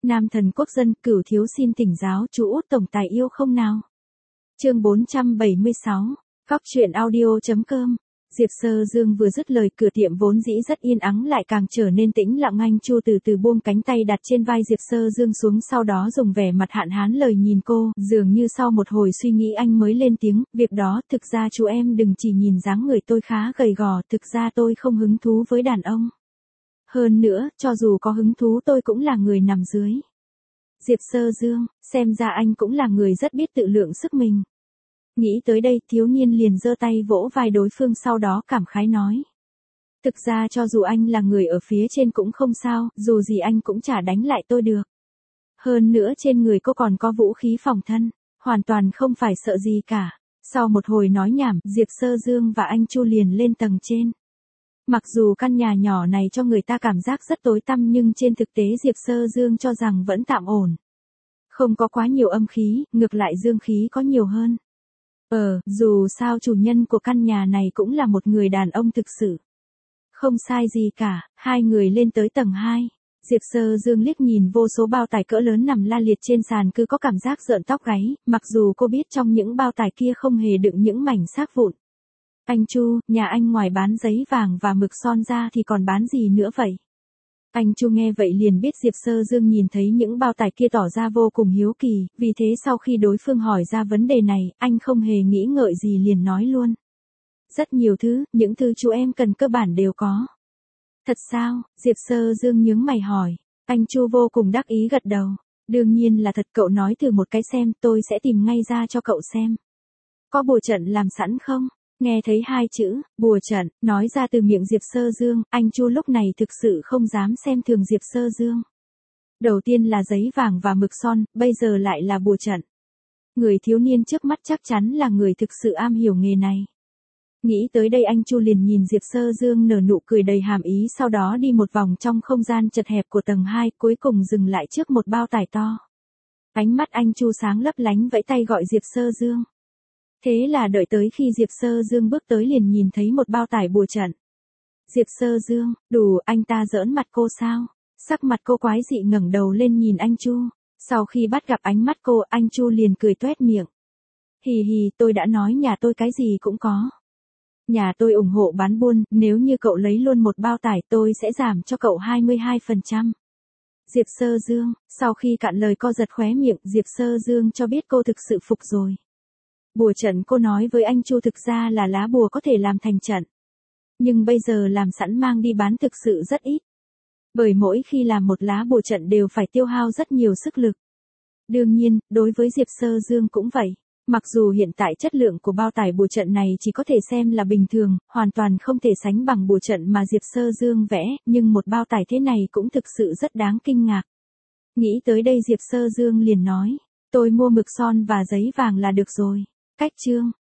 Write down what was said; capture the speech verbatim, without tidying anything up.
Nam thần quốc dân, Cửu thiếu xin tỉnh giáo, chú út tổng tài yêu không nào? Chương bốn trăm bảy mươi sáu, Cóc truyện audio chấm com. Diệp Sơ Dương vừa dứt lời, cửa tiệm vốn dĩ rất yên ắng lại càng trở nên tĩnh lặng. Anh Chu từ từ buông cánh tay đặt trên vai Diệp Sơ Dương xuống, sau đó dùng vẻ mặt hạn hán lời nhìn cô, dường như sau một hồi suy nghĩ anh mới lên tiếng, việc đó, thực ra chú em đừng chỉ nhìn dáng người tôi khá gầy gò, thực ra tôi không hứng thú với đàn ông. Hơn nữa, cho dù có hứng thú tôi cũng là người nằm dưới. Diệp Sơ Dương, xem ra anh cũng là người rất biết tự lượng sức mình. Nghĩ tới đây, thiếu niên liền giơ tay vỗ vai đối phương, sau đó cảm khái nói. Thực ra cho dù anh là người ở phía trên cũng không sao, dù gì anh cũng chả đánh lại tôi được. Hơn nữa trên người cô còn có vũ khí phòng thân, hoàn toàn không phải sợ gì cả. Sau một hồi nói nhảm, Diệp Sơ Dương và anh Chu liền lên tầng trên. Mặc dù căn nhà nhỏ này cho người ta cảm giác rất tối tăm, nhưng trên thực tế Diệp Sơ Dương cho rằng vẫn tạm ổn. Không có quá nhiều âm khí, ngược lại dương khí có nhiều hơn. Ờ, dù sao chủ nhân của căn nhà này cũng là một người đàn ông thực sự. Không sai gì cả, hai người lên tới tầng hai. Diệp Sơ Dương liếc nhìn vô số bao tải cỡ lớn nằm la liệt trên sàn, cứ có cảm giác rợn tóc gáy, mặc dù cô biết trong những bao tải kia không hề đựng những mảnh xác vụn. Anh Chu, nhà anh ngoài bán giấy vàng và mực son ra thì còn bán gì nữa vậy? Anh Chu nghe vậy liền biết Diệp Sơ Dương nhìn thấy những bao tải kia tỏ ra vô cùng hiếu kỳ, vì thế sau khi đối phương hỏi ra vấn đề này, anh không hề nghĩ ngợi gì liền nói luôn. Rất nhiều thứ, những thứ chú em cần cơ bản đều có. Thật sao? Diệp Sơ Dương nhướng mày hỏi. Anh Chu vô cùng đắc ý gật đầu. Đương nhiên là thật, cậu nói thử một cái xem, tôi sẽ tìm ngay ra cho cậu xem. Có bùa trận làm sẵn không? Nghe thấy hai chữ, bùa trận, nói ra từ miệng Diệp Sơ Dương, anh Chu lúc này thực sự không dám xem thường Diệp Sơ Dương. Đầu tiên là giấy vàng và mực son, bây giờ lại là bùa trận. Người thiếu niên trước mắt chắc chắn là người thực sự am hiểu nghề này. Nghĩ tới đây anh Chu liền nhìn Diệp Sơ Dương nở nụ cười đầy hàm ý, sau đó đi một vòng trong không gian chật hẹp của tầng hai, cuối cùng dừng lại trước một bao tải to. Ánh mắt anh Chu sáng lấp lánh, vẫy tay gọi Diệp Sơ Dương. Thế là đợi tới khi Diệp Sơ Dương bước tới liền nhìn thấy một bao tải bùa trận. Diệp Sơ Dương, đủ, anh ta giỡn mặt cô sao? Sắc mặt cô quái dị ngẩng đầu lên nhìn anh Chu. Sau khi bắt gặp ánh mắt cô, anh Chu liền cười toét miệng. Hì hì, tôi đã nói nhà tôi cái gì cũng có. Nhà tôi ủng hộ bán buôn, nếu như cậu lấy luôn một bao tải tôi sẽ giảm cho cậu hai mươi hai phần trăm. Diệp Sơ Dương, sau khi cạn lời co giật khóe miệng, Diệp Sơ Dương cho biết cô thực sự phục rồi. Bùa trận cô nói với anh Chu thực ra là lá bùa có thể làm thành trận. Nhưng bây giờ làm sẵn mang đi bán thực sự rất ít. Bởi mỗi khi làm một lá bùa trận đều phải tiêu hao rất nhiều sức lực. Đương nhiên, đối với Diệp Sơ Dương cũng vậy. Mặc dù hiện tại chất lượng của bao tải bùa trận này chỉ có thể xem là bình thường, hoàn toàn không thể sánh bằng bùa trận mà Diệp Sơ Dương vẽ, nhưng một bao tải thế này cũng thực sự rất đáng kinh ngạc. Nghĩ tới đây Diệp Sơ Dương liền nói, tôi mua mực son và giấy vàng là được rồi. Cách chương,